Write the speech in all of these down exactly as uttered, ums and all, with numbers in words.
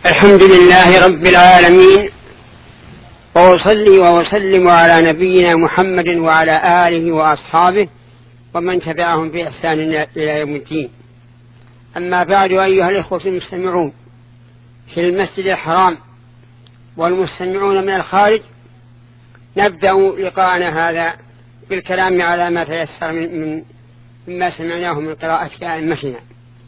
الحمد لله رب العالمين، وأصلي وأسلم على نبينا محمد وعلى آله وأصحابه ومن تبعهم بإحسان إلى يوم الدين. أما بعد، أيها الإخوة المستمعون في المسجد الحرام والمستمعون من الخارج، نبدأ لقاءنا هذا بالكلام على ما تيسر من مما سمعناه من قراءة أئمتنا.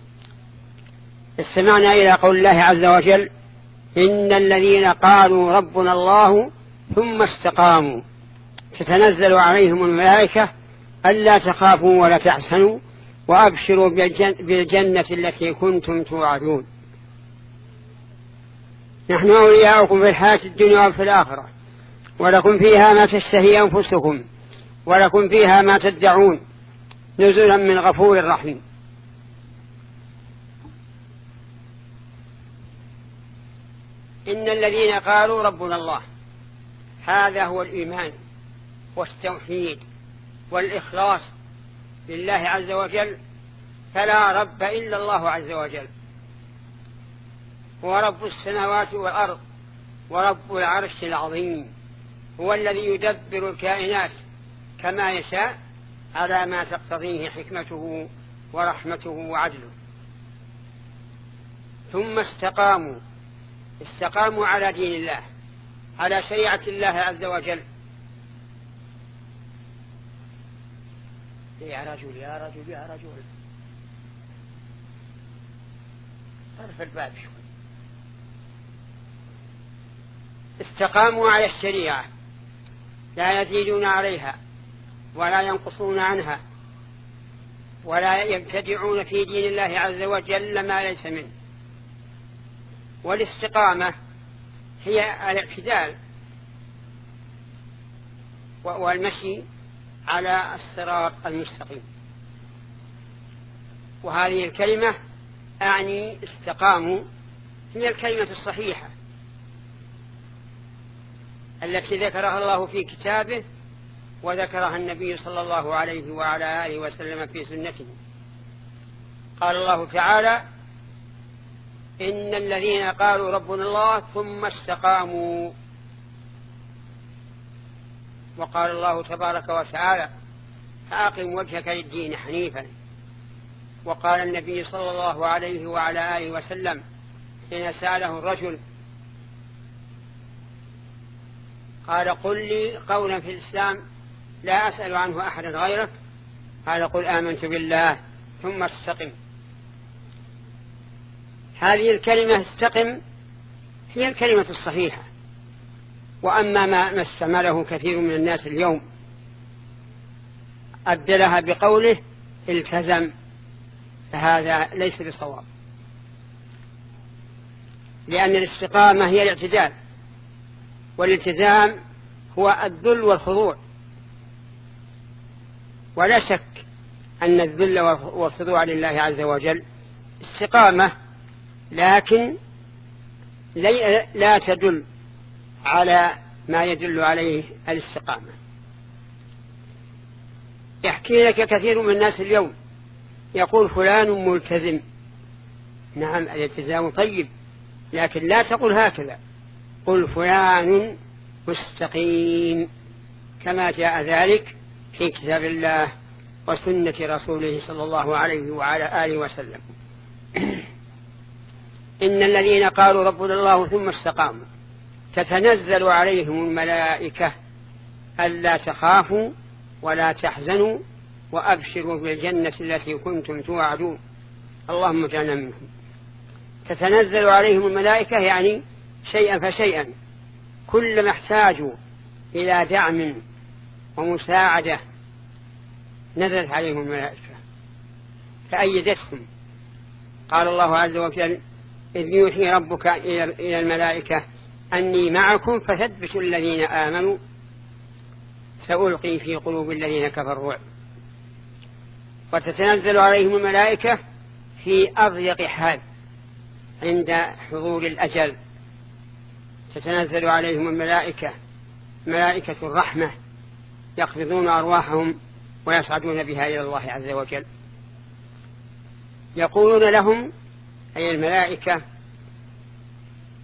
استمعنا إلى قول الله عز وجل: إن الذين قالوا ربنا الله ثم استقاموا تتنزل عليهم الملائكة ألا تخافوا ولا تحزنوا وأبشروا بالجنة التي كنتم توعدون. نحن أولياؤكم في الحياة الدنيا وفي الآخرة، ولكم فيها ما تشتهي أنفسكم ولكم فيها ما تدعون، نزلا من غفور رحيم. إن الذين قالوا ربنا الله، هذا هو الإيمان والتوحيد والإخلاص لله عز وجل، فلا رب إلا الله عز وجل، هو رب السماوات والأرض ورب العرش العظيم، هو الذي يدبر الكائنات كما يشاء على ما تقتضيه حكمته ورحمته وعدله. ثم استقاموا استقاموا على دين الله، على شريعة الله عز وجل. يا رجل يا رجل يا رجل طرف الباب شوي. استقاموا على الشريعة، لا يزيدون عليها ولا ينقصون عنها، ولا يبتدعون في دين الله عز وجل ما ليس منه. والاستقامة هي الاعتدال والمشي على الصراط المستقيم. وهذه الكلمة أعني استقاموا هي الكلمة الصحيحة التي ذكرها الله في كتابه وذكرها النبي صلى الله عليه وعلى آله وسلم في سنته. قال الله تعالى: إن الذين قالوا ربنا الله ثم استقاموا. وقال الله تبارك وتعالى: فأقم وجهك للدين حنيفا. وقال النبي صلى الله عليه وعلى آله وسلم حين سأله الرجل قال: قل لي قولا في الإسلام لا أسأل عنه أحدا غيرك، قال: قل آمنت بالله ثم استقم. هذه الكلمة استقم هي الكلمة الصحيحة. وأما ما استعمله كثير من الناس اليوم أبدلها بقوله التزم، فهذا ليس بصواب، لأن الاستقامة هي الاعتدال، والالتزام هو الذل والخضوع. ولا شك أن الذل والخضوع لله عز وجل استقامة، لكن لا تدل على ما يدل عليه الاستقامة. يحكي لك كثير من الناس اليوم يقول فلان ملتزم. نعم، الالتزام طيب، لكن لا تقل هكذا، قل فلان مستقيم، كما جاء ذلك في كتاب الله وسنة رسوله صلى الله عليه وعلى آله وسلم. إن الذين قالوا ربنا الله ثم استقاموا تتنزل عليهم الملائكة ألا تخافوا ولا تحزنوا وأبشروا بالجنة التي كنتم توعدون. اللهم اجعلنا منهم. تتنزل عليهم الملائكة يعني شيئا فشيئا، كلما احتاجوا إلى دعم ومساعدة نزلت عليهم الملائكة فأيدتهم. قال الله عز وجل: إذ يوحي ربك إلى الملائكة أني معكم فثبتوا الذين آمنوا سألقي في قلوب الذين كفروا. وتتنزل عليهم الملائكة في أضيق حال عند حضور الأجل، تتنزل عليهم الملائكة ملائكة الرحمة يقبضون أرواحهم ويصعدون بها إلى الله عز وجل. يقولون لهم أي الملائكة: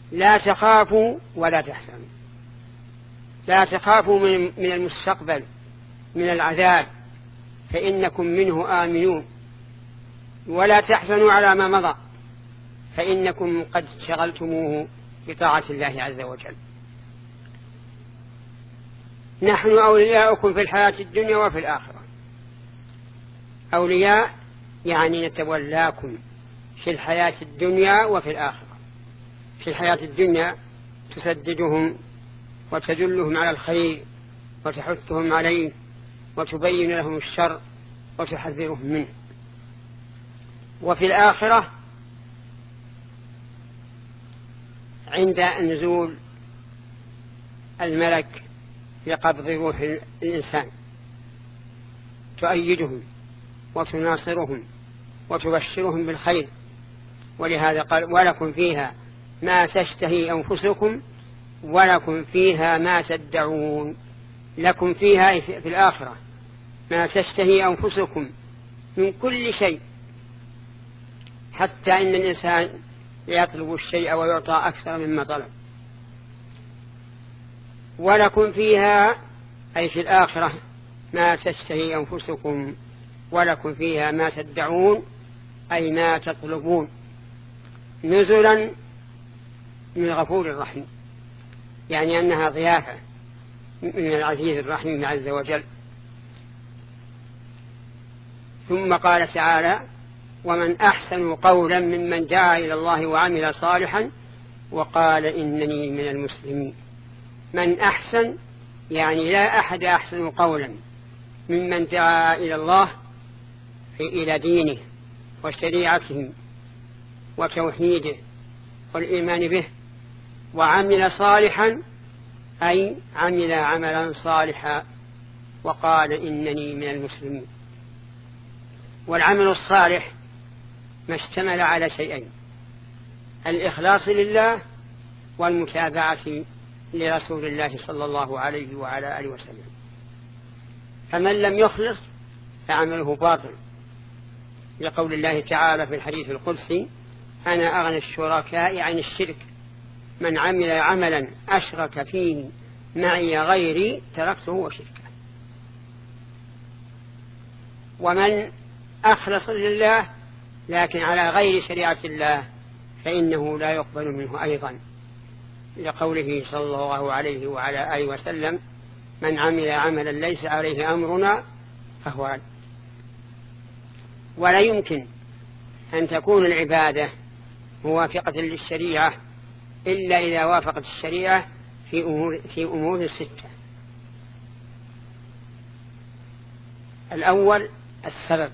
لا تخافوا ولا تحزنوا. لا تخافوا من المستقبل من العذاب فإنكم منه آمنون، ولا تحزنوا على ما مضى فإنكم قد شغلتموه بطاعة الله عز وجل. نحن أولياؤكم في الحياة الدنيا وفي الآخرة. أولياء يعني نتولاكم في الحياة الدنيا وفي الآخرة. في الحياة الدنيا تسددهم وتدلهم على الخير وتحثهم عليه وتبين لهم الشر وتحذرهم منه. وفي الآخرة عند نزول الملك لقبض روح الإنسان تؤيدهم وتناصرهم وتبشرهم بالخير. ولهذا قال ولكم فيها ما تشتهي أنفسكم ولكم فيها ما تدعون. لكم فيها في الآخرة ما تشتهي أنفسكم من كل شيء، حتى إن الإنسان يطلب الشيء ويعطى أكثر مما طلب. ولكم فيها أي في الآخرة ما تشتهي أنفسكم ولكم فيها ما تدعون أي ما تطلبون، نزلا من غفور الرحيم، يعني أنها ضيافة من العزيز الرحيم عز وجل. ثم قال تعالى ومن أحسن قولا ممن دعا إلى الله وعمل صالحا وقال إنني من المسلمين. من أحسن يعني لا أحد أحسن قولا ممن دعا إلى الله إلى دينه وشريعته وتوحيده والإيمان به وعمل صالحا أي عمل عملا صالحا وقال إنني من المسلمين. والعمل الصالح ما اشتمل على شيئين: الإخلاص لله والمتابعة لرسول الله صلى الله عليه وعلى آله وسلم. فمن لم يخلص فعمله باطل، لقول الله تعالى في الحديث القدسي أنا أغنى الشركاء عن الشرك من عمل عملا أشرك فيه معي غيري تركته وشركه. ومن أخلص لله لكن على غير شريعة الله فإنه لا يقبل منه أيضا، لقوله صلى الله عليه وعلى آله وسلم من عمل عملا ليس عليه أمرنا فهو رد. ولا يمكن أن تكون العبادة موافقة للشريعة إلا إذا وافقت الشريعة في أمور, في أمور ستة: الأول السبب،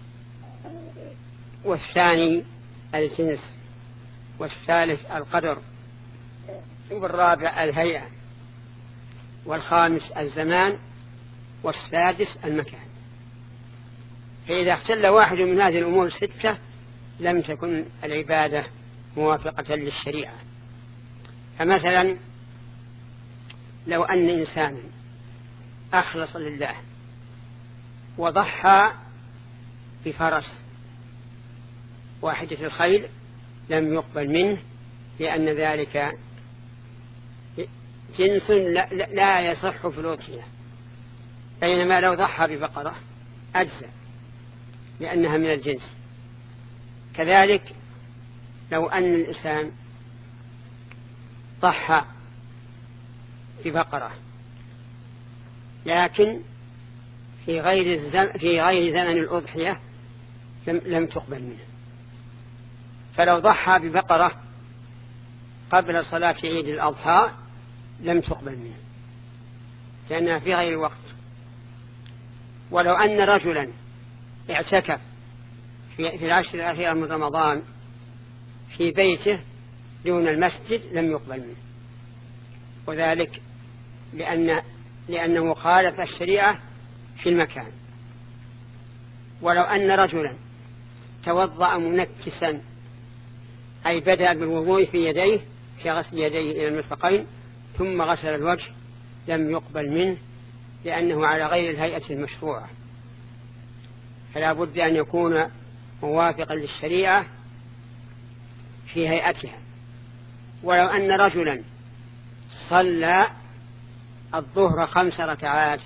والثاني الجنس، والثالث القدر، والرابع الهيئة، والخامس الزمان، والسادس المكان. فإذا اختل واحد من هذه الأمور الستة لم تكن العبادة موافقة للشريعة. فمثلا لو أن إنسانا أخلص لله وضحى بفرس واحدة الخيل لم يقبل منه، لأن ذلك جنس لا يصح في الأضحية، بينما لو ضحى ببقرة أجزى لأنها من الجنس. كذلك لو أن الإنسان ضحى ببقرة لكن في غير الزمن في غير زمن الأضحية لم, لم تقبل منه. فلو ضحى ببقرة قبل صلاة عيد الأضحى لم تقبل منه لأنها في غير الوقت. ولو أن رجلا اعتكف في, في العشر الأخيرة من رمضان في بيته دون المسجد لم يقبل منه، وذلك لأن لأنه خالف الشريعة في المكان. ولو أن رجلا توضأ منكسا أي بدأ بالوضوء في يديه في غسل يديه إلى المرفقين ثم غسل الوجه لم يقبل منه لأنه على غير الهيئة المشروعة. فلا بد أن يكون موافقا للشريعة في هيئتها ولو أن رجلا صلى الظهر خمس ركعات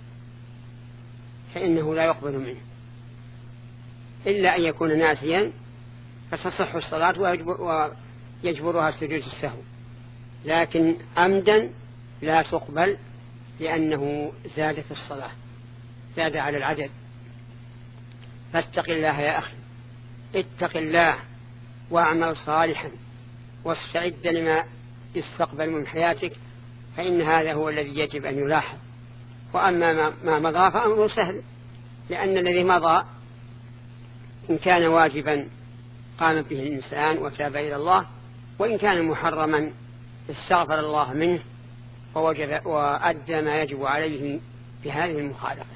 فإنه لا يقبل منه إلا أن يكون ناسيا فتصح الصلاة ويجبرها سجود السهو، لكن عمدا لا تقبل لأنه زاد في الصلاة، زاد على العدد. فاتق الله يا أخي، اتق الله واعمل صالحا واستعد لما يستقبل من حياتك، فإن هذا هو الذي يجب أن يلاحظ. وأما ما مضى فأمره سهل، لأن الذي مضى إن كان واجبا قام به الإنسان وتاب إلى الله، وإن كان محرما استغفر الله منه ووجب وأدى ما يجب عليه بهذه المخالفة.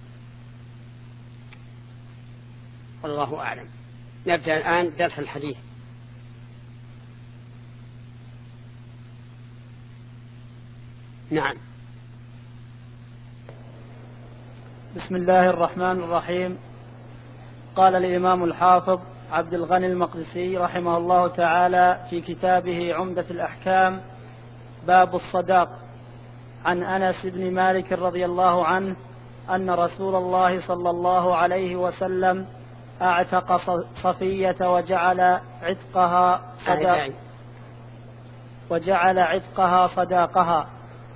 والله أعلم. نبدأ الآن درس الحديث. نعم. بسم الله الرحمن الرحيم. قال الإمام الحافظ عبد الغني المقدسي رحمه الله تعالى في كتابه عمدة الأحكام باب الصداق عن أنس بن مالك رضي الله عنه أن رسول الله صلى الله عليه وسلم أعتق صفية وجعل عتقها صداق وجعل عتقها صداقها.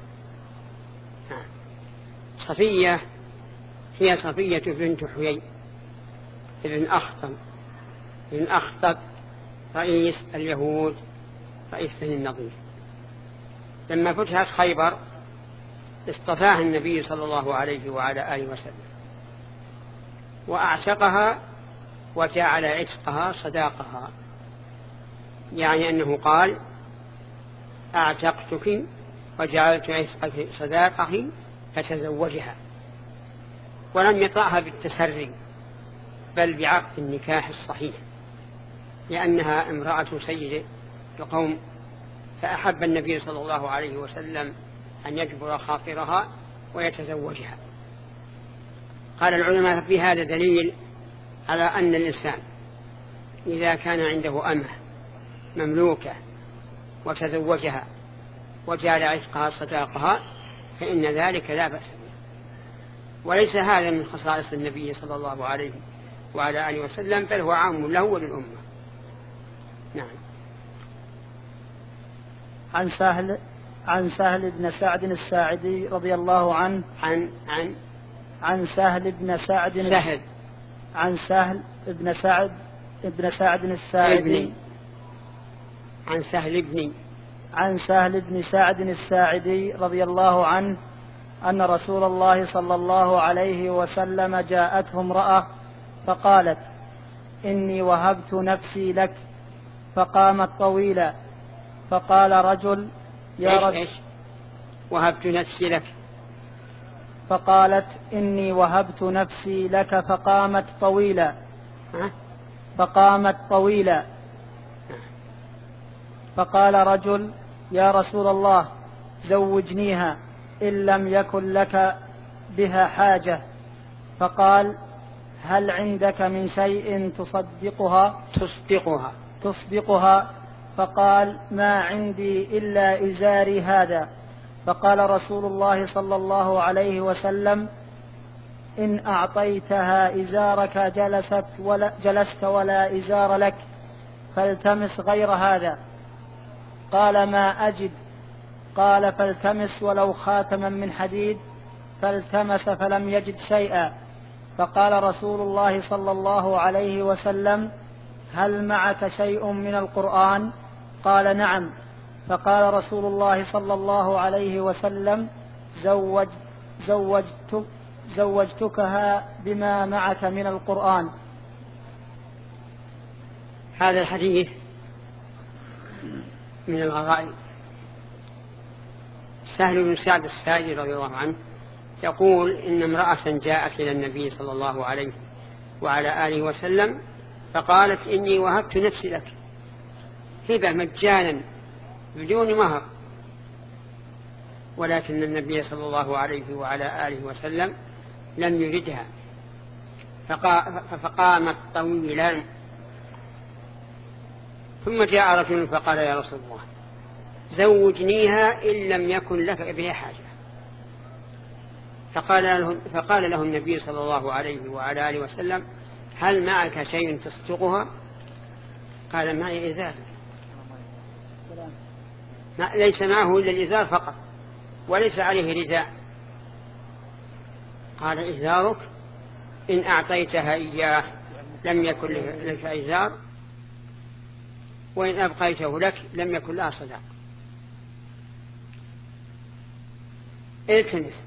صفية هي صفية بنت حيي ابن أخطب ابن أخطب رئيس اليهود، رئيس بني النضير. لما فتحت خيبر اصطفاها النبي صلى الله عليه وعلى آله وسلم وأعتقها وجعل عتقها صداقها، يعني أنه قال أعتقتك وجعلت عتقك صداقه فتزوجها، ولم يطأها بالتسري بل بعقد النكاح الصحيح، لأنها امرأة سيد القوم، فأحب النبي صلى الله عليه وسلم أن يجبر خاطرها ويتزوجها. قال العلماء في هذا دليل على أن الإنسان إذا كان عنده أمة مملوكة وتزوجها وجعل عتقها صداقها فإن ذلك لا بأس به، وليس هذا من خصائص النبي صلى الله عليه وعلى آله وسلم، بل هو عام له وللأمة. نعم. عن سهل عن سهل بن سعد الساعدي رضي الله عنه عن عن عن سهل بن سعد سهل عن سهل بن سعد بن سعد الساعدي ابني. عن سهل بن عن سهل بن سعد الساعدي رضي الله عنه أن رسول الله صلى الله عليه وسلم جاءته امرأة فقالت إني وهبت نفسي لك، فقامت طويلا، فقال رجل يا رجل إيش وهبت نفسي لك؟ فقالت إني وهبت نفسي لك، فقامت طويلا ها؟ فقامت طويلا فقال رجل يا رسول الله زوجنيها إن لم يكن لك بها حاجة. فقال هل عندك من شيء تصدقها تصدقها تصدقها فقال ما عندي إلا إزاري هذا. فقال رسول الله صلى الله عليه وسلم إن أعطيتها إزارك جلست ولا جلست ولا إزار لك، فالتمس غير هذا. قال ما أجد. قال فالتمس ولو خاتما من حديد، فالتمس فلم يجد شيئا. فقال رسول الله صلى الله عليه وسلم هل معك شيء من القرآن؟ قال نعم. فقال رسول الله صلى الله عليه وسلم زوج زوجتك زوجتكها بما معك من القرآن. هذا الحديث من الغرائب. سهل بن سعد الساعدي رضي الله عنه يقول إن امرأة جاءت إلى النبي صلى الله عليه وعلى آله وسلم فقالت إني وهبت نفسي لك، هبة مجانا بدون مهر، ولكن النبي صلى الله عليه وعلى آله وسلم لم يردها، فقامت طويلا. ثم جاء رجل فقال يا رسول الله زوجنيها إن لم يكن لك بها حاجة. فقال له, فقال له النبي صلى الله عليه وعلى آله وسلم هل معك شيء تصدقها؟ قال معي إزار. ليس معه إلا الإزار فقط وليس عليه رداء. قال إزارك إن أعطيتها إياه لم يكن لك إزار وإن أبقيته لك لم يكن لها صداق. التمس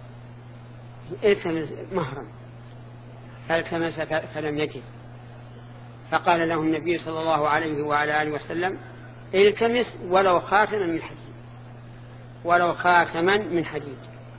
التمس مهرا فالتمس فلم يجد. فقال له النبي صلى الله عليه وعلى آله وسلم التمس ولو خاتما من حديد ولو خاتما من حديد.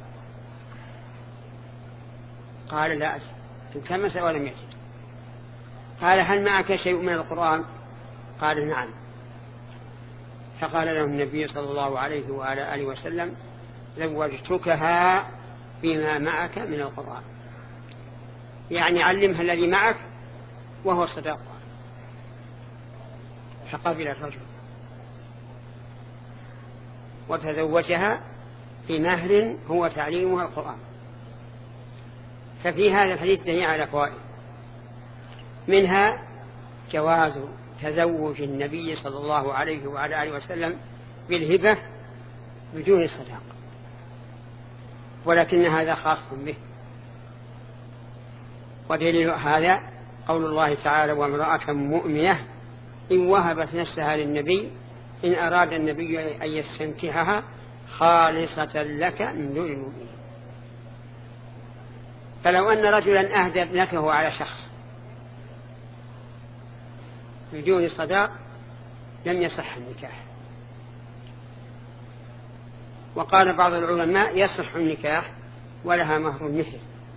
قال لا أجد. التمس ولم يجد. قال هل معك شيء من القرآن؟ قال نعم. فقال له النبي صلى الله عليه وعلى آله وسلم زوجتكها بما معك من القرآن، يعني علمها الذي معك وهو صداقها. فقبل الرجل وتزوجها بمهر هو تعليمها القرآن. ففي هذا الحديث دليل على فوائد، منها جواز تزوج النبي صلى الله عليه وعلى آله وسلم بالهبة بدون صداق، ولكن هذا خاص به. ودليل هذا قول الله تعالى وامرأة مؤمنة إن وهبت نفسها للنبي إن أراد النبي أن يستنكحها خالصة لك من دون المؤمنين. فلو أن رجلا أهدى ابنته على شخص بدون صداق لم يصح النكاح. وقال بعض العلماء يصح النكاح ولها مهر مثل.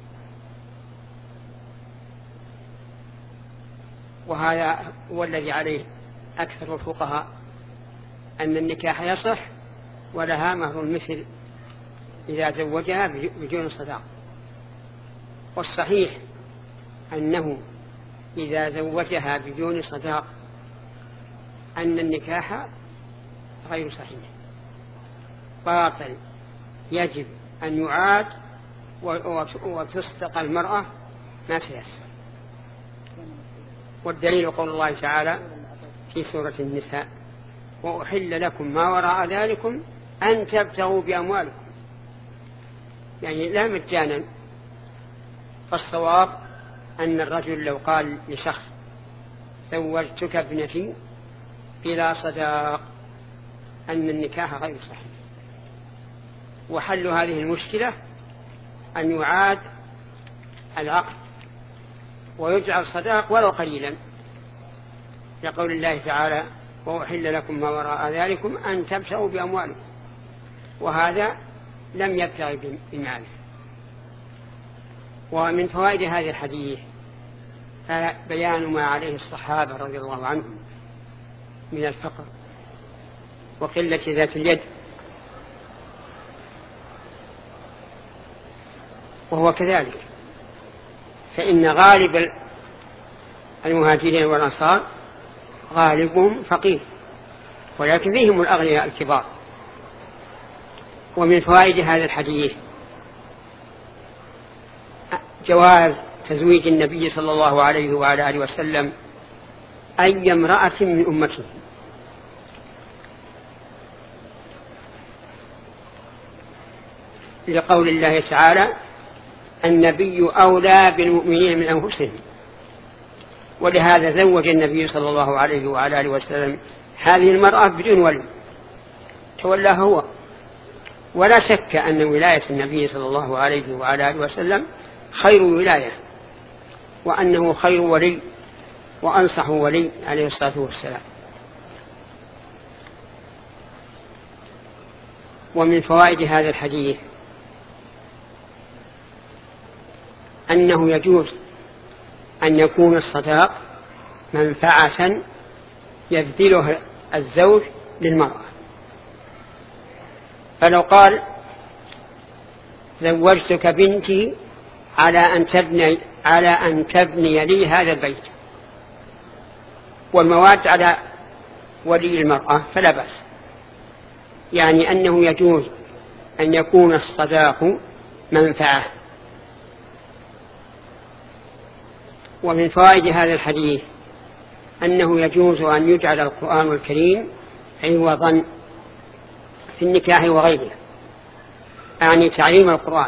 وهذا هو الذي عليه أكثر الفقهاء أن النكاح يصح ولها مهر مثل إذا زوجها بدون صداق. والصحيح أنه إذا زوجها بدون صداق أن النكاح غير صحيح باطل، يجب أن يعاد وتستقى المرأة ما سيسر. والدليل قول الله تعالى في سورة النساء وأحل لكم ما وراء ذلكم أن تبتغوا بأموالكم، يعني لا مجانا. فالصواب أن الرجل لو قال لشخص زوجتك ابنتي بلا صداق أن النكاح غير صحيح. وحل هذه المشكلة أن يعاد العقد ويجعل صداق ولو قليلا، لقول الله تعالى وأحل لكم ما وراء ذلكم أن تبتغوا بأموالكم، وهذا لم يبتغ بماله. ومن فوائد هذا الحديث بيان ما عليه الصحابة رضي الله عنهم من الفقر وقلة ذات اليد، وهو كذلك، فإن غالب المهاجرين والأنصار غالبهم فقير، ولكن فيهم الأغنياء الكبار. ومن فوائد هذا الحديث جواز تزويج النبي صلى الله عليه وعلى آله وسلم أي امرأة من أمته، لقول الله تعالى النبي أولى بالمؤمنين من أنفسهم. ولهذا زوج النبي صلى الله عليه وعلى آله وسلم هذه المرأة بدون ولي، تولاها هو. ولا شك أن ولاية النبي صلى الله عليه وعلى آله وسلم خير ولاية، وأنه خير ولي وأنصح ولي عليه الصلاة والسلام. ومن فوائد هذا الحديث أنه يجوز أن يكون الصداق منفعة يبذلها الزوج للمرأة. فلو قال زوجتك بنتي على أن تبني على أن تبني لي هذا البيت، والمواد على ولي المرأة فلا بأس، يعني أنه يجوز أن يكون الصداق منفعة. ومن فوائد هذا الحديث أنه يجوز أن يجعل القرآن الكريم عوضا في النكاح وغيره، يعني تعليم القرآن.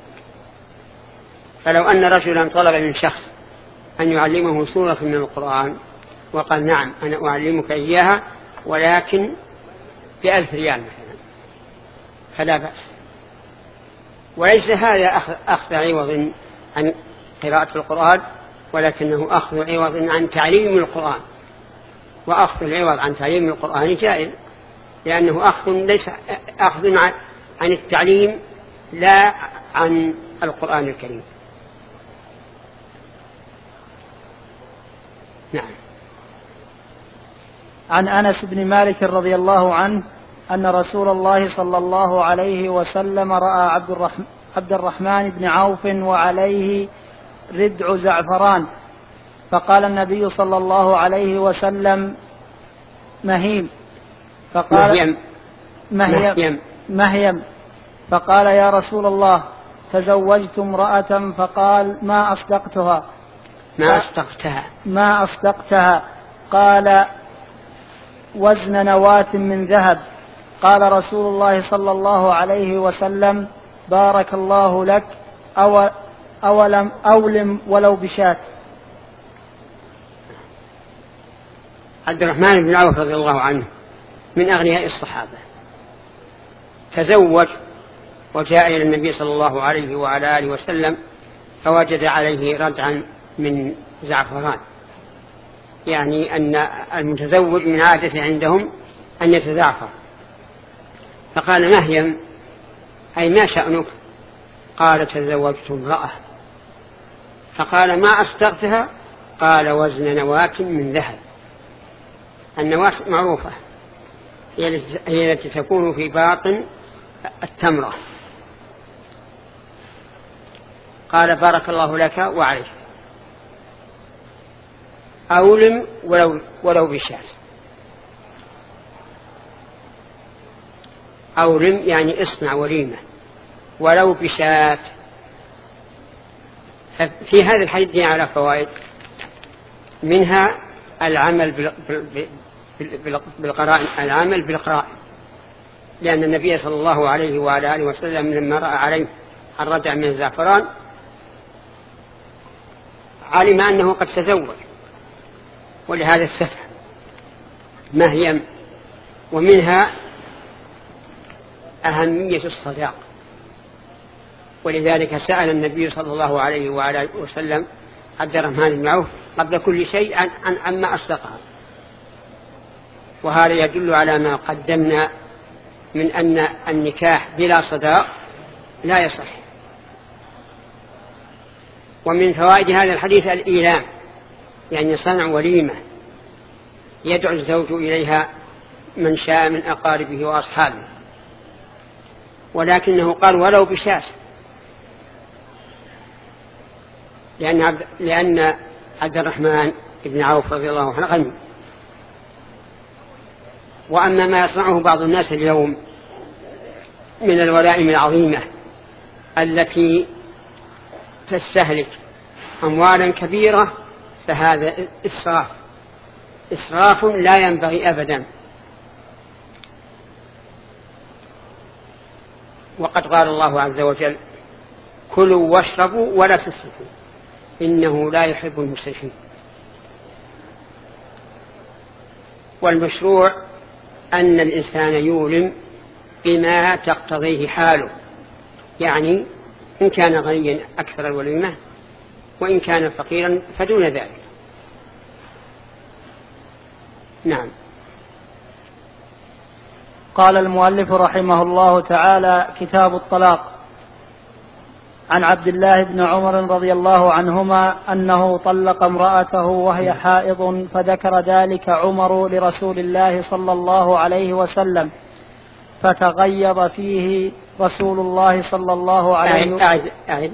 فلو أن رجلا طلب من شخص أن يعلمه سورة من القرآن وقال نعم أنا أعلمك إياها ولكن بألف ريال مثلا، فلا بأس. وليس هذا أخذ عوض عن قراءة القرآن، ولكنه أخذ عوض عن تعليم القرآن، وأخذ العوض عن تعليم القرآن جائز، لأنه أخذ ليس أخذ عن التعليم لا عن القرآن الكريم. نعم. عن أنس بن مالك رضي الله عنه أن رسول الله صلى الله عليه وسلم رأى عبد الرحمن, عبد الرحمن بن عوف وعليه ردع زعفران، فقال النبي صلى الله عليه وسلم مهيم، فقال مهيم مهيم, مهيم فقال يا رسول الله تزوجت امرأة، فقال ما أصدقتها ما أصدقتها ما أصدقتها قال وزن نواة من ذهب. قال رسول الله صلى الله عليه وسلم بارك الله لك أو أولم أولم ولو بشاة. عبد الرحمن بن عوف رضي الله عنه من أغنياء الصحابة، تزوج وجاء إلى النبي صلى الله عليه وعلى آله وسلم فوجد عليه ردعا من زعفران، يعني أن المتزوج من عادته عندهم أن يتزعفر. فقال مهيم أي ما شأنك؟ قال تزوجت امرأة. فقال ما أصدقتها؟ قال وزن نواة من ذهب. النواة معروفة هي التي تكون في باطن التمرة. قال بارك الله لك وعليك أولم ولو, ولو بشاة. أولم يعني اصنع وليمة، ولو بشاة. في هذا الحديث على فوائد، منها العمل بالقرائن العمل بالقرائن، لأن النبي صلى الله عليه وعلى آله وسلم لما رأى عليه الردع من الزعفران علم أنه قد تزوج، ولهذا السفح مهيم. ومنها أهمية الصداق، ولذلك سأل النبي صلى الله عليه وعلى آله وسلم عبد الرحمن بن عوف قبل كل شيء عن عما أصدقها. وهذا يدل على ما قدمنا من أن النكاح بلا صداق لا يصح. ومن فوائد هذا الحديث الإيلام، يعني صنع وليمة يدعو الزوج إليها من شاء من أقاربه وأصحابه، ولكنه قال ولو بشاة، لأن عبد, لأن عبد الرحمن بن عوف رضي الله عنه غني. وأما ما يصنعه بعض الناس اليوم من الولائم العظيمة التي تستهلك أموالا كبيرة فهذا إسراف إسراف لا ينبغي أبدا. وقد قال الله عز وجل كلوا واشربوا ولا تسرفوا إنه لا يحب المسرفين. والمشروع أن الإنسان يولم بما تقتضيه حاله، يعني إن كان غنيا أكثر الوليمة، وإن كان فقيرا فدون ذلك. نعم. قال المؤلف رحمه الله تعالى: كتاب الطلاق. عن عبد الله بن عمر رضي الله عنهما أنه طلق امرأته وهي حائض، فذكر ذلك عمر لرسول الله صلى الله عليه وسلم، فتغيظ فيه رسول الله صلى الله عليه وسلم.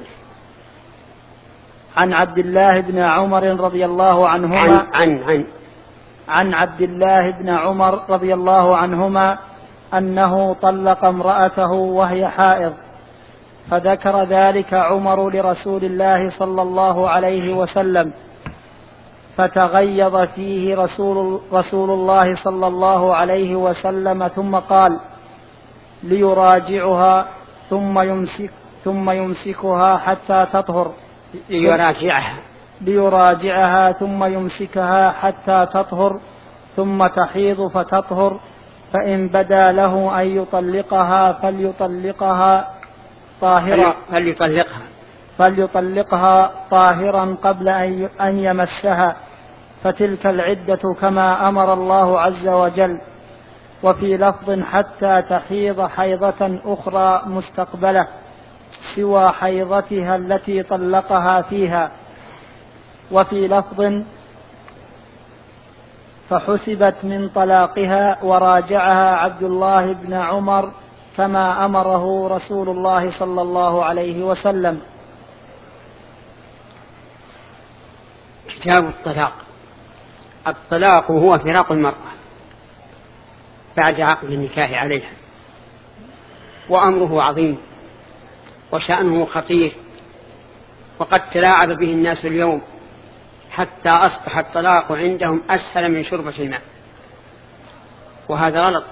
عن عبد الله بن عمر رضي الله عنهما عن, عن, عن, عن عبد الله بن عمر رضي الله عنهما أنه طلق امرأته وهي حائض، فذكر ذلك عمر لرسول الله صلى الله عليه وسلم، فتغيظ فيه رسول, رسول الله صلى الله عليه وسلم، ثم قال ليراجعها ثم يمسك ثم يمسكها حتى تطهر ليراجعها ليراجعها ثم يمسكها حتى تطهر ثم تحيض فتطهر، فإن بدا له أن يطلقها فليطلقها طاهرا فليطلقها فليطلقها طاهرا قبل أن يمسها، فتلك العدة كما أمر الله عز وجل. وفي لفظ حتى تحيض حيضة أخرى مستقبلة سوى حيضتها التي طلقها فيها. وفي لفظ فحسبت من طلاقها وراجعها عبد الله بن عمر كما أمره رسول الله صلى الله عليه وسلم. كتاب الطلاق. الطلاق هو فراق المرأة بعد عقد النكاح عليها، وأمره عظيم وشأنه خطير، وقد تلاعب به الناس اليوم حتى أصبح الطلاق عندهم أسهل من شربة الماء، وهذا غلط.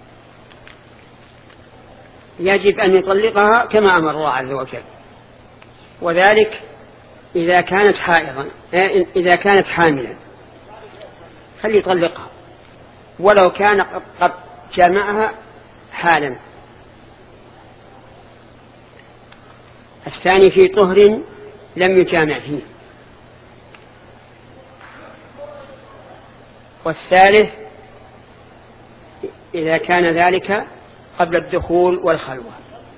يجب أن يطلقها كما أمر الله عز وجل، وذلك إذا كانت حائضا إذا كانت حاملا فليطلقها ولو كان قد جامعها حالا. الثاني في طهر لم يجامع فيه. والثالث إذا كان ذلك قبل الدخول والخلوة.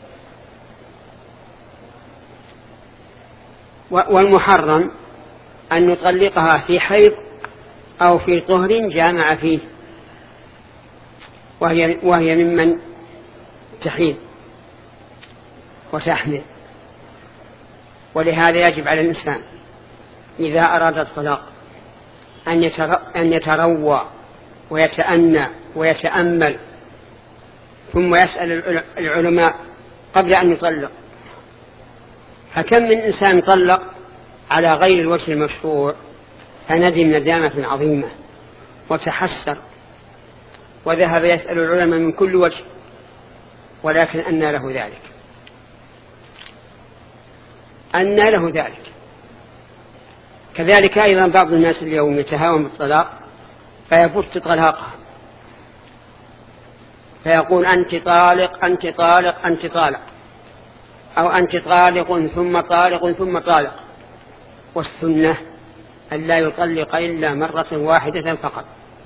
والمحرم أن يطلقها في حيض أو في طهر جامع فيه، وهي, وهي ممن تحيض وتحمل. ولهذا يجب على الإنسان إذا أراد الطلاق أن يتروى ويتأنى ويتأمل، ثم يسأل العلماء قبل أن يطلق. فكم من إنسان طلق على غير الوجه المشروع فندم ندامة عظيمة وتحسر وذهب يسأل العلماء من كل وجه، ولكن أنى له ذلك أنى له ذلك كذلك أيضا بعض الناس اليوم يتهاون بالطلاق فيبت طلاقها، فيقول أنت طالق أنت طالق أنت طالق، أو أنت طالق ثم طالق ثم طالق. والسنة أن لا يطلق إلا مرة واحدة فقط.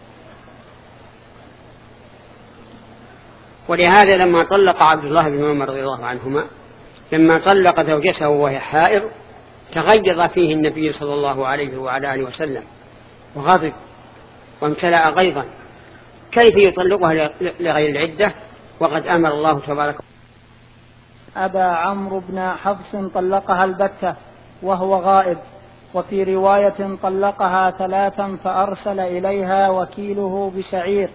ولهذا لما طلق عبد الله بن عمر رضي الله عنهما، لما طلق زوجته وهي حائض تغيظ فيه النبي صلى الله عليه وعلى آله وسلم وغضب وامتلأ غيظا، كيف يطلقها لغير العدة وقد أمر الله تبارك. أبا عمرو بن حفص طلقها البتة وهو غائب. وفي رواية طلقها ثلاثا فأرسل إليها وكيله بشعير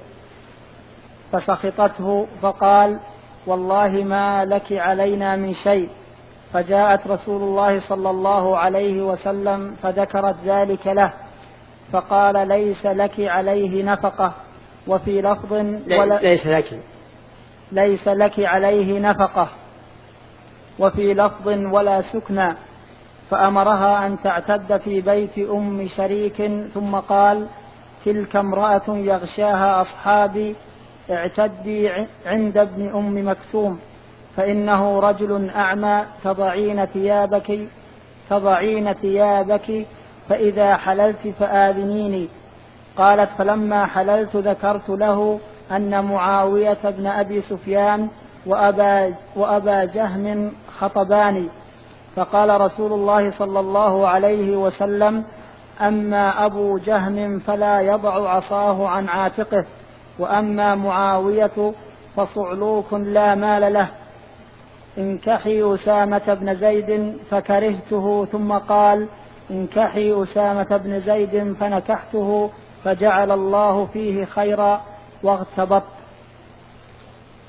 فسخطته فقال والله ما لك علينا من شيء. فجاءت رسول الله صلى الله عليه وسلم فذكرت ذلك له فقال ليس لك عليه نفقة. وفي لفظ ولا ليس لك ليس لك عليه نفقة. وفي لفظ ولا سكنى. فأمرها أن تعتد في بيت أم شريك، ثم قال تلك امرأة يغشاها أصحابي اعتدي عند ابن أم مكتوم فإنه رجل أعمى تضعين ثيابك تضعين ثيابك فإذا حللت فآذنيني. قالت فلما حللت ذكرت له أن معاوية بن أبي سفيان وأبا, وأبا جهم خطباني. فقال رسول الله صلى الله عليه وسلم أما أبو جهم فلا يضع عصاه عن عاتقه، وأما معاوية فصعلوك لا مال له. انكحي أسامة بن زيد فكرهته، ثم قال انكحي أسامة بن زيد فنكحته فجعل الله فيه خيرا واغتبط.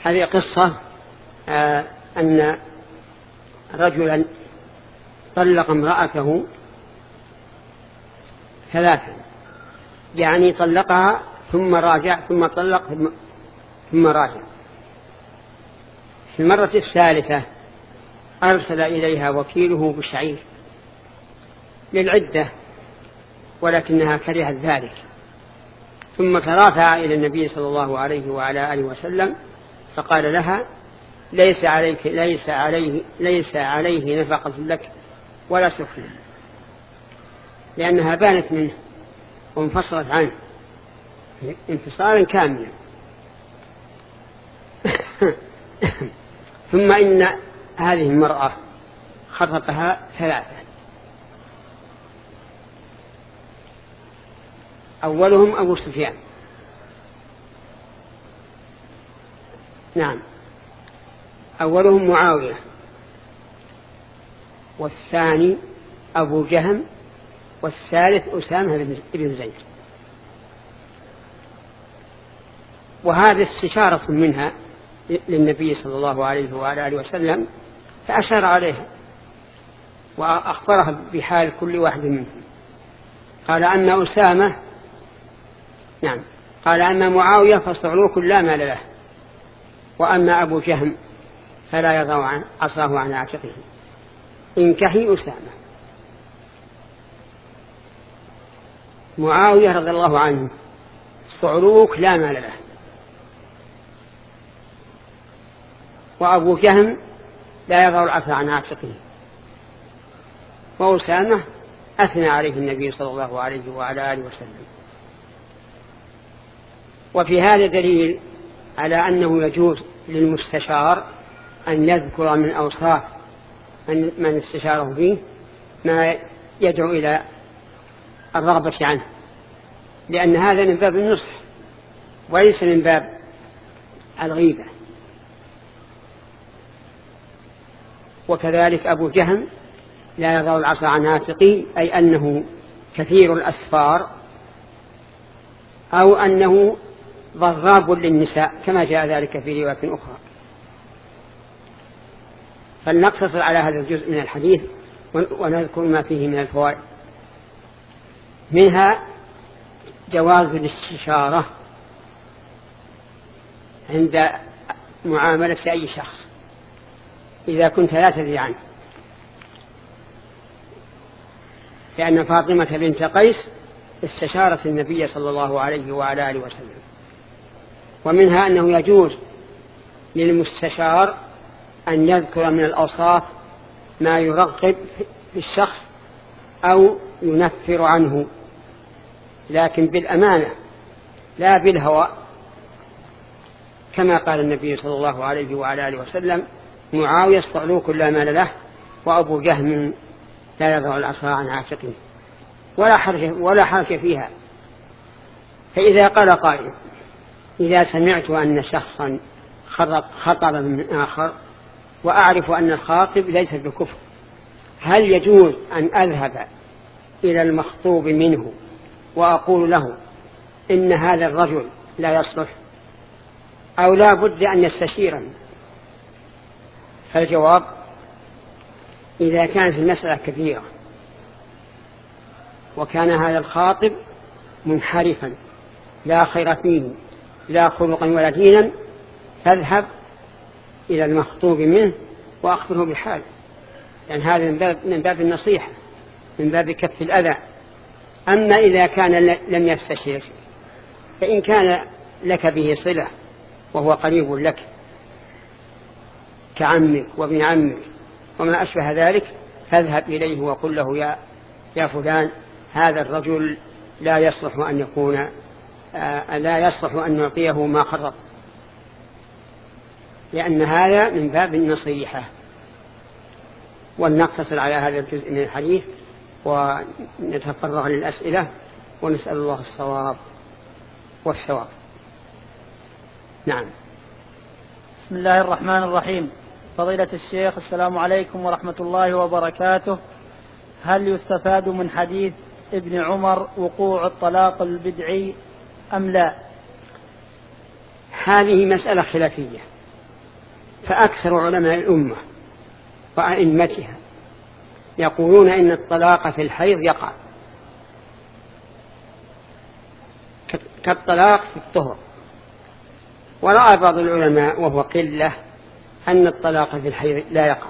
هذه قصة آه أن رجلا طلق امرأته ثلاثا، يعني طلقها ثم راجع ثم طلق ثم راجع. في المرة الثالثة أرسل إليها وكيله بشعير للعدة، ولكنها كرهت ذلك، ثم ترافع إلى النبي صلى الله عليه وعلى آله وسلم فقال لها: ليس عليك ليس عليه ليس عليه نفقة لك ولا سفل، لأنها بانت منه وانفصلت عنه انفصالا كاملا. ثم إن هذه المرأة خطبها ثلاثة، أولهم أبو سفيان، نعم أولهم معاوية، والثاني أبو جهم، والثالث أسامة بن زيد. وهذه استشارة منها للنبي صلى الله عليه وعلى آله وسلم، فأشار عليها وأخبرها بحال كل واحد منهم. قال أن أسامة نعم قال أن معاوية فصعلوك لا مال له، وأما أبو جهم فلا يضع عصاه عن عاتقه، انكحي أسامة. معاوية رضي الله عنه صعلوك لا مال له، وأبو جهم لا يضع العصا عن عاتقه، وأسامة أثنى عليه النبي صلى الله عليه وعلى آله وسلم. وفي هذا دليل على أنه يجوز للمستشار أن يذكر من أوصاف من استشاره فيه ما يدعو إلى الرغبة عنه، لأن هذا من باب النصح وليس من باب الغيبة. وكذلك أبو جهم لا يضع العصا عن عاتقه، أي أنه كثير الأسفار أو أنه ضراب للنساء كما جاء ذلك في رواية أخرى. فلنقتصر على هذا الجزء من الحديث ونذكر ما فيه من الفوائد. منها جواز الاستشارة عند معاملة أي شخص إذا كنت لا تدري عنه، لأن فاطمة بنت قيس استشارت النبي صلى الله عليه وعلى آله وسلم. ومنها أنه يجوز للمستشار أن يذكر من الأوصاف ما يرغب في الشخص أو ينفر عنه، لكن بالأمانة لا بالهوى، كما قال النبي صلى الله عليه وعلى آله وسلم: معاوية صعلوك لا مال له، وأبو جهم لا يضع العصا عن عاتقه، ولا حرج ولا حرج فيها. فإذا قال قائل: إذا سمعت أن شخصا خطب من آخر وأعرف أن الخاطب ليس بكفر، هل يجوز أن أذهب إلى المخطوب منه وأقول له إن هذا الرجل لا يصلح، أو لا بد أن يستشيرني؟ فالجواب: إذا كانت المسألة كبيرة وكان هذا الخاطب منحرفا لا خير فيه لا خلقا ولا دينا، فاذهب إلى المخطوب منه وأخبره بحاله، لأن يعني هذا من باب, من باب النصيحة، من باب كف الأذى. أما إذا كان لم يستشير، فإن كان لك به صلة وهو قريب لك كعمك وابن عمك وما أشبه ذلك، فاذهب إليه وقل له: يا, يا فلان، هذا الرجل لا يصلح أن يكون آه لا يصلح أن نعطيه ما خرب، لأن هذا من باب النصيحة. ولنقتصر على هذا الجزء من الحديث ونتفرغ للأسئلة، ونسأل الله الصواب والثواب. نعم. بسم الله الرحمن الرحيم. فضيلة الشيخ، السلام عليكم ورحمة الله وبركاته. هل يستفاد من حديث ابن عمر وقوع الطلاق البدعي أم لا؟ هذه مسألة خلافية، فأكثر علماء الأمة وأئمتها يقولون إن الطلاق في الحيض يقع كالطلاق في الطهر. ورأى بعض العلماء وهو قلة أن الطلاق في الحيض لا يقع،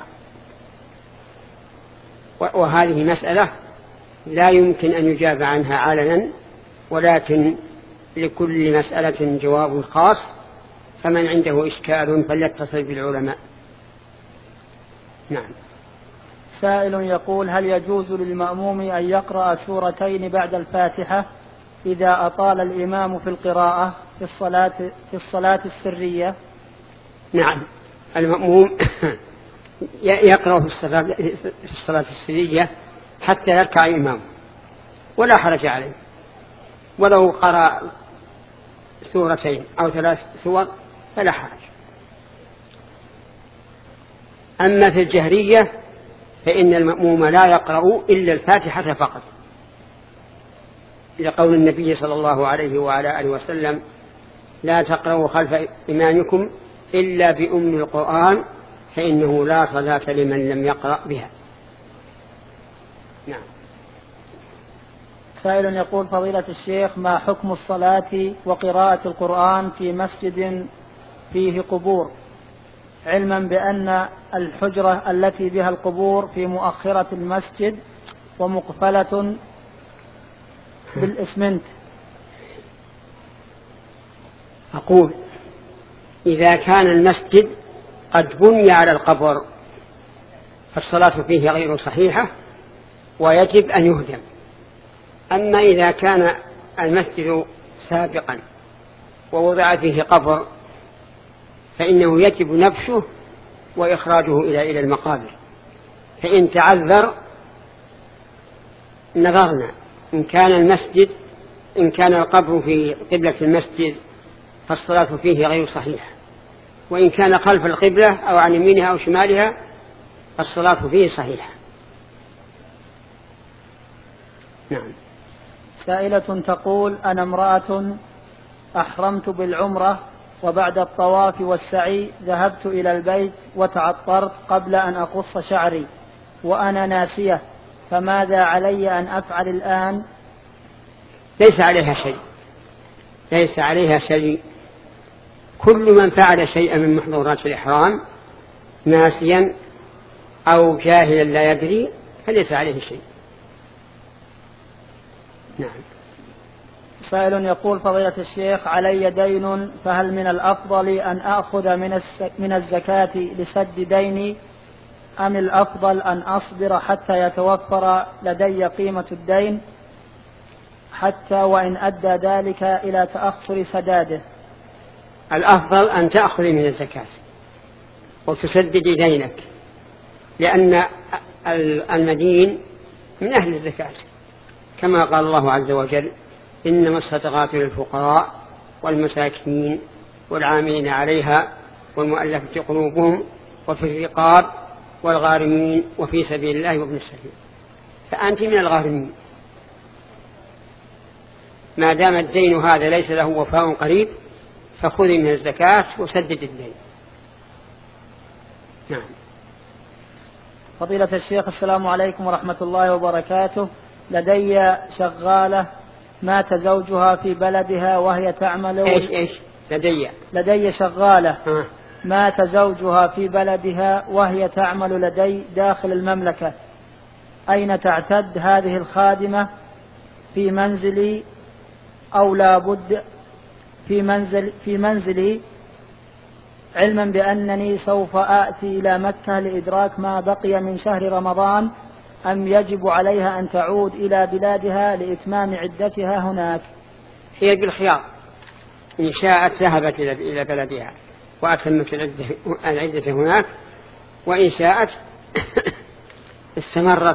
وهذه مسألة لا يمكن أن يجاب عنها علنا، ولكن لكل مسألة جواب خاص، فمن عنده إشكال فليتصل بالعلماء. نعم. سائل يقول: هل يجوز للمأموم أن يقرأ سورتين بعد الفاتحة إذا أطال الإمام في القراءة في الصلاة, في الصلاة السرية؟ نعم، المأموم يقرأ في الصلاة, في الصلاة السرية حتى يركع الإمام ولا حرج عليه، ولو قرأ سورتين أو ثلاث سور فلا حرج. أما في الجهرية فإن المأموم لا يقرأ إلا الفاتحة فقط، لقول النبي صلى الله عليه وعلى آله وسلم: لا تقرأوا خلف إمامكم إلا بأم القرآن فإنه لا صلاة لمن لم يقرأ بها. نعم. سائل يقول: فضيلة الشيخ، ما حكم الصلاة وقراءة القرآن في مسجد فيه قبور، علما بأن الحجرة التي بها القبور في مؤخرة المسجد ومقفلة بالإسمنت؟ أقول: إذا كان المسجد قد بني على القبر فالصلاة فيه غير صحيحة ويجب أن يهدم. أما إذا كان المسجد سابقا ووضع فيه قبر فإنه يجب نبشه وإخراجه إلى إلى المقابر. فإن تعذر نظرنا، إن كان المسجد إن كان القبر في قبلة المسجد فالصلاة فيه غير صحيحة، وإن كان خلف القبلة أو عن يمينها أو شمالها فالصلاة فيه صحيحة. نعم. سائلة تقول: أنا امرأة أحرمت بالعمرة وبعد الطواف والسعي ذهبت إلى البيت وتعطرت قبل أن أقص شعري وأنا ناسية، فماذا علي أن أفعل الآن؟ ليس عليها شيء، ليس عليها شيء. كل من فعل شيئا من محظورات الإحرام ناسيا أو جاهلا لا يدري فليس عليه شيء. نعم. سائل يقول: فضيلة الشيخ، علي دين، فهل من الأفضل أن أخذ من الزكاة لسد ديني، أم الأفضل أن أصبر حتى يتوفر لدي قيمة الدين حتى وإن أدى ذلك إلى تأخر سداده؟ الأفضل أن تأخذ من الزكاة وتسدد دينك، لأن المدين من أهل الزكاة، كما قال الله عز وجل: إنما الصدقات للفقراء والمساكين والعاملين عليها والمؤلفة قلوبهم وفي الرقاب والغارمين وفي سبيل الله وابن السبيل. فأنت من الغارمين ما دام الدين هذا ليس له وفاء قريب، فخذي من الزكاة وسدد الدين. نعم. فضيلة الشيخ، السلام عليكم ورحمة الله وبركاته. لدي شغالة مات زوجها في بلدها وهي تعمل إيش إيش لدي لدي شغالة ها. مات زوجها في بلدها وهي تعمل لدي داخل المملكة، أين تعتد هذه الخادمة؟ في منزلي أو لا بد في منزل في منزلي، علما بأنني سوف آتي إلى مكة لإدراك ما بقي من شهر رمضان، أم يجب عليها أن تعود إلى بلادها لإتمام عدتها هناك؟ هي بالخيار، إن شاءت ذهبت إلى بلدها وأتمت العدة هناك، وإن شاءت استمرت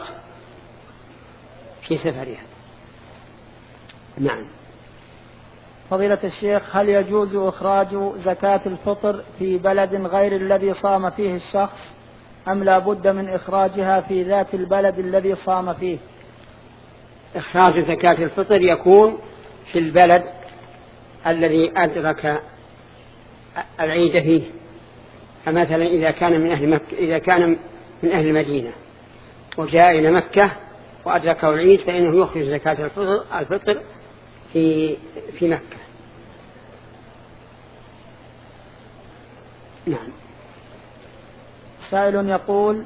في سفرها. نعم. فضيلة الشيخ، هل يجوز إخراج زكاة الفطر في بلد غير الذي صام فيه الشخص، أم لا بد من إخراجها في ذات البلد الذي صام فيه؟ إخراج زكاة الفطر يكون في البلد الذي أدرك العيد فيه، فمثلا إذا كان من أهل مكة إذا كان من أهل المدينة وجاء إلى مكة وأدركه العيد فإنه يخرج زكاة الفطر, الفطر في في مكة. نعم. سائل يقول: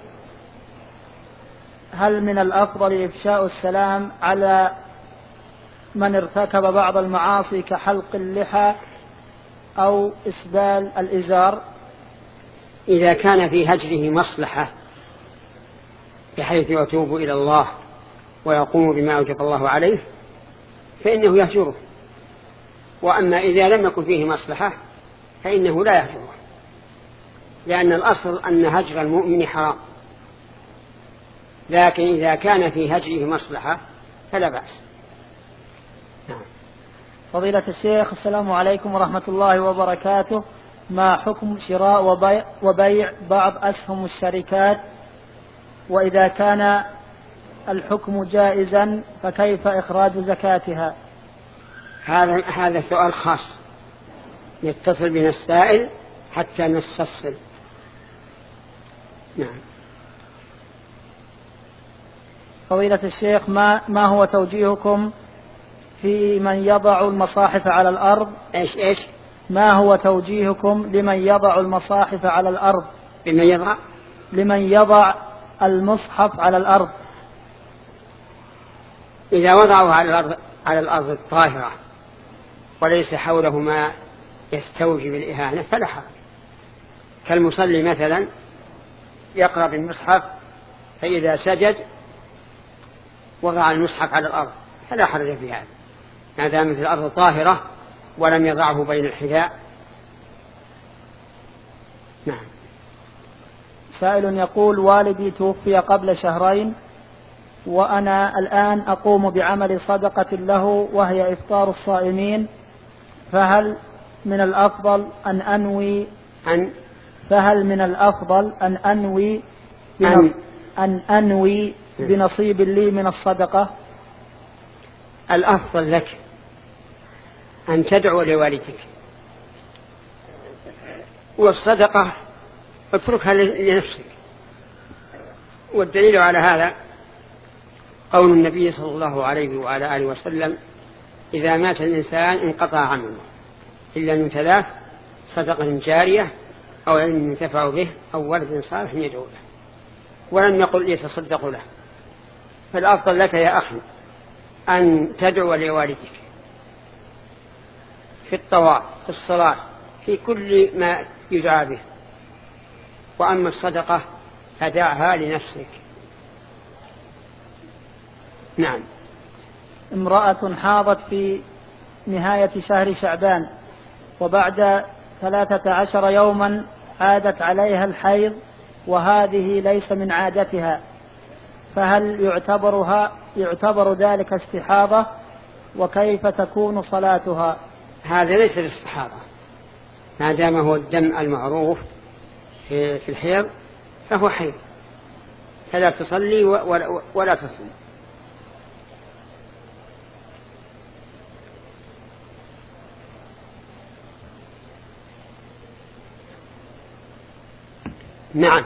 هل من الأفضل إفشاء السلام على من ارتكب بعض المعاصي كحلق اللحى أو إسبال الإزار؟ إذا كان في هجره مصلحة بحيث يتوب إلى الله ويقوم بما أوجب الله عليه فإنه يهجره، وأما إذا لم يكن فيه مصلحة فإنه لا يهجره، لأن الأصل أن هجر المؤمن حرام، لكن إذا كان في هجره مصلحة فلا بأس. نعم. فضيلة الشيخ، السلام عليكم ورحمة الله وبركاته. ما حكم شراء وبيع, وبيع بعض أسهم الشركات؟ وإذا كان الحكم جائزا فكيف إخراج زكاتها؟ هذا هذا سؤال خاص يتصل بنا السائل حتى نستفصل. نعم. فضيلة الشيخ، ما ما هو توجيهكم في من يضع المصاحف على الأرض؟ إيش إيش؟ ما هو توجيهكم لمن يضع المصاحف على الأرض؟ لمن يضع لمن يضع المصحف على الأرض. إذا وضعه على الأرض على الأرض الطاهرة وليس حوله ما يستوجب الإهانة فلا حرج، كالمصلي مثلا يقرأ بالمصحف فإذا سجد وضع المصحف على الأرض فلا حرج في هذا ما دامت الأرض طاهرة ولم يضعه بين الحذاء. نعم. سائل يقول: والدي توفي قبل شهرين وأنا الآن أقوم بعمل صدقة له وهي إفطار الصائمين، فهل من الأفضل أن أنوي أن فهل من الأفضل أن أنوي أن, أن أنوي بنصيب لي من الصدقة؟ الأفضل لك أن تدعو لوالدك، والصدقة اتركها لنفسك. والدليل على هذا قول النبي صلى الله عليه وعلى آله وسلم: إذا مات الإنسان انقطع عمله إلا من ثلاث: صدقة جارية أو علم ينتفع به أو ولد صالح يدعو له. ولم يقل يتصدق له. فالأفضل لك يا أخي أن تدعو لوالدك في الطواف، في الصلاة، في كل ما يدعى به. وأما الصدقة فدعها لنفسك. نعم. امرأة حاضت في نهاية شهر شعبان وبعد ثلاثة عشر يوما عادت عليها الحيض وهذه ليس من عادتها، فهل يعتبرها يعتبر ذلك استحاضة؟ وكيف تكون صلاتها؟ هذا ليس الاستحاضة، ما دام هو الدم المعروف في الحيض فهو حيض، فلا تصلي ولا, ولا تصلي. نعم.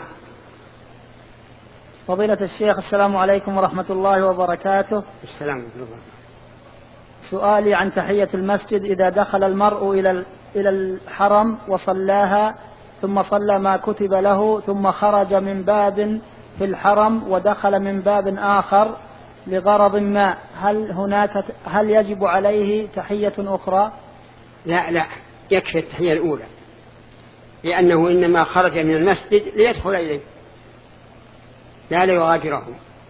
فضيلة الشيخ، السلام عليكم ورحمة الله وبركاته. السلام عليكم. سؤالي عن تحية المسجد: إذا دخل المرء إلى إلى الحرم وصلاها ثم صلى ما كتب له ثم خرج من باب في الحرم ودخل من باب آخر لغرض ما، هل هناك هل يجب عليه تحية أخرى؟ لا لا، يكفي التحية الأولى، لأنه إنما خرج من المسجد ليدخل إليه لا ليغادره.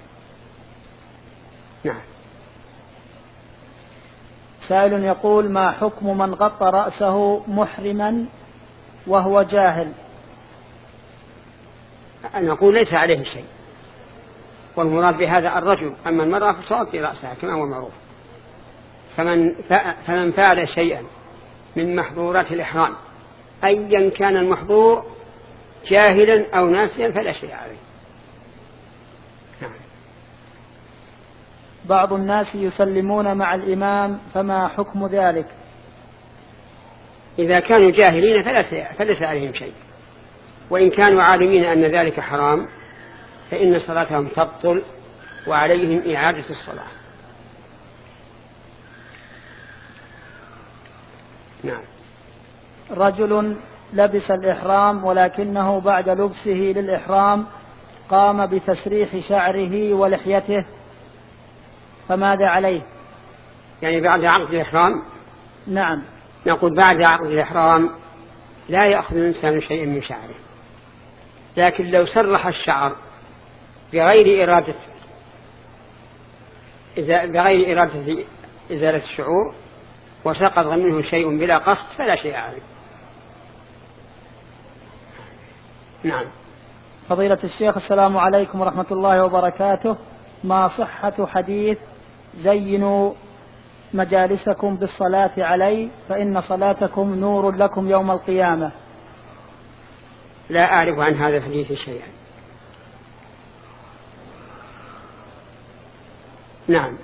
نعم. سائل يقول: ما حكم من غطى رأسه محرما وهو جاهل؟ نقول ليس عليه شيء، والمراد بهذا الرجل، أما المرأة فتغطي رأسها كما هو معروف. فمن فمن فعل شيئا من محظورات الإحرام أيا كان المحظور جاهلا أو ناسيا فلا شيء عليه. نعم. بعض الناس يسلمون مع الإمام، فما حكم ذلك؟ إذا كانوا جاهلين فليس عليهم شيء، وإن كانوا عالمين أن ذلك حرام فإن صلاتهم تبطل وعليهم إعادة الصلاة. نعم. رجل لبس الإحرام ولكنه بعد لبسه للإحرام قام بتسريح شعره ولحيته، فماذا عليه؟ يعني بعد عقد الإحرام؟ نعم. نقول بعد عقد الإحرام لا يأخذ الإنسان شيئا من شعره، لكن لو سرح الشعر بغير إرادة بغير إرادة إزالة الشعور وسقط منه شيء بلا قصد فلا شيء عليه. نعم. فضيلة الشيخ، السلام عليكم ورحمة الله وبركاته. ما صحة حديث زينوا مجالسكم بالصلاة علي فإن صلاتكم نور لكم يوم القيامة؟ لا أعرف عن هذا الحديث شيئا. نعم.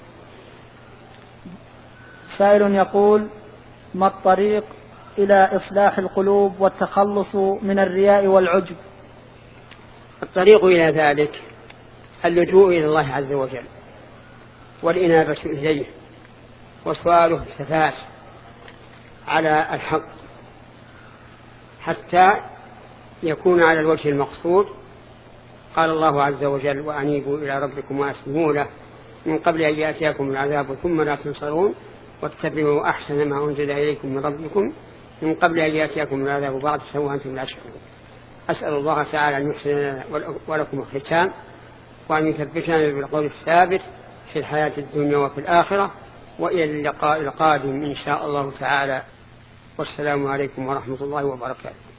سائل يقول: ما الطريق إلى إصلاح القلوب والتخلص من الرياء والعجب؟ الطريق إلى ذلك اللجوء إلى الله عز وجل والإنابة إليه وسؤاله الثبات على الحق حتى يكون على الوجه المقصود. قال الله عز وجل: وأنيبوا إلى ربكم وأسلموا له من قبل أن يأتيكم العذاب ثم لا تنصرون واتبعوا أحسن ما أنزل إليكم من ربكم من قبل أن يأتيكم العذاب بعد وأنتم لا تشعرون. أسأل الله تعالى أن يحسن لنا ولكم الختام وأن يثبتنا بالقول الثابت في الحياة الدنيا وفي الآخرة، وإلى اللقاء القادم إن شاء الله تعالى، والسلام عليكم ورحمة الله وبركاته.